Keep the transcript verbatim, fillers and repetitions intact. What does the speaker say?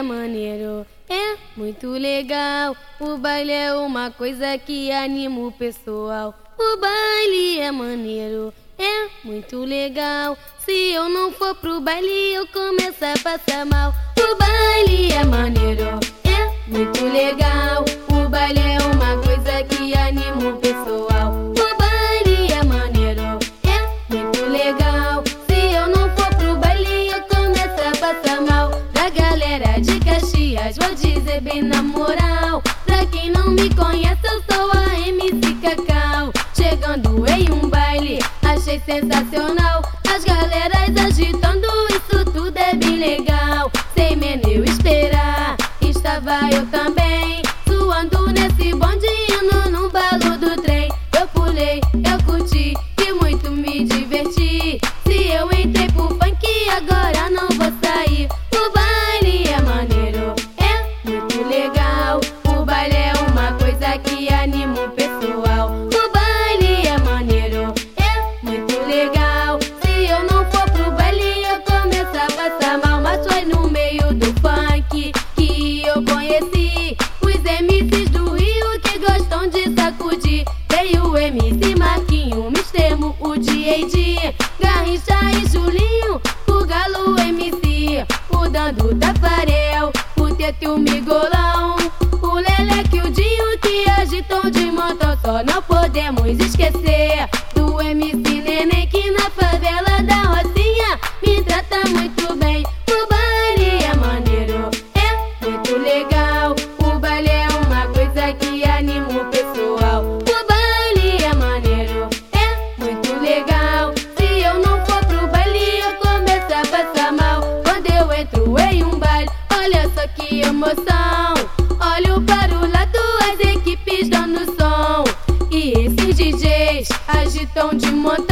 é maneiro, é muito legal. O baile é uma coisa que anima o pessoal. O baile é maneiro, é muito legal. Se eu não for pro baile, eu começo a passar mal. O baile é maneiro, é muito legal. O baile é uma coisa que anima o pessoal. O baile é maneiro, é muito legal. Se eu não for pro baile, eu começo a passar mal. Da galera de Caxias, vou dizer bem na moral. Pra quem não me conhece, eu sou a M C Cacau. Chegando em um baile, achei sensacional. As galeras agitando, isso tudo é bem legal. Sem menos eu esperar, estava eu também, suando nesse bondinho no balo do trem. Eu pulei, eu curti e muito me diverti. Se eu entrei pro funk, agora não vou sair. O baile é maneiro, é muito legal. O baile é uma coisa que anima o pessoal. O baile é maneiro, é muito legal. Se eu não for pro baile, eu começo a passar mal. Mas foi no meio do funk que eu conheci os M Cs do Rio que gostam de sacudir. Veio o M C Marquinho, o Mistemo, o D A D, Garrincha e Julinho, o Galo M C, o Dando Tafarel, o Teto e o Migolão, o Leleque e o Dinho que agitam de montão. Só não podemos esquecer do M C Neném que na favela da Rocinha me trata muito bem. O baile é maneiro, é muito legal. O baile é uma coisa que anima o pessoal. O baile é maneiro, é muito legal. Se eu não for pro baile, eu começo a passar mal. Quando eu entro em um baile, olha só que emoção. Olho para o lado, as equipes dando som, e esses D Js agitam de montão.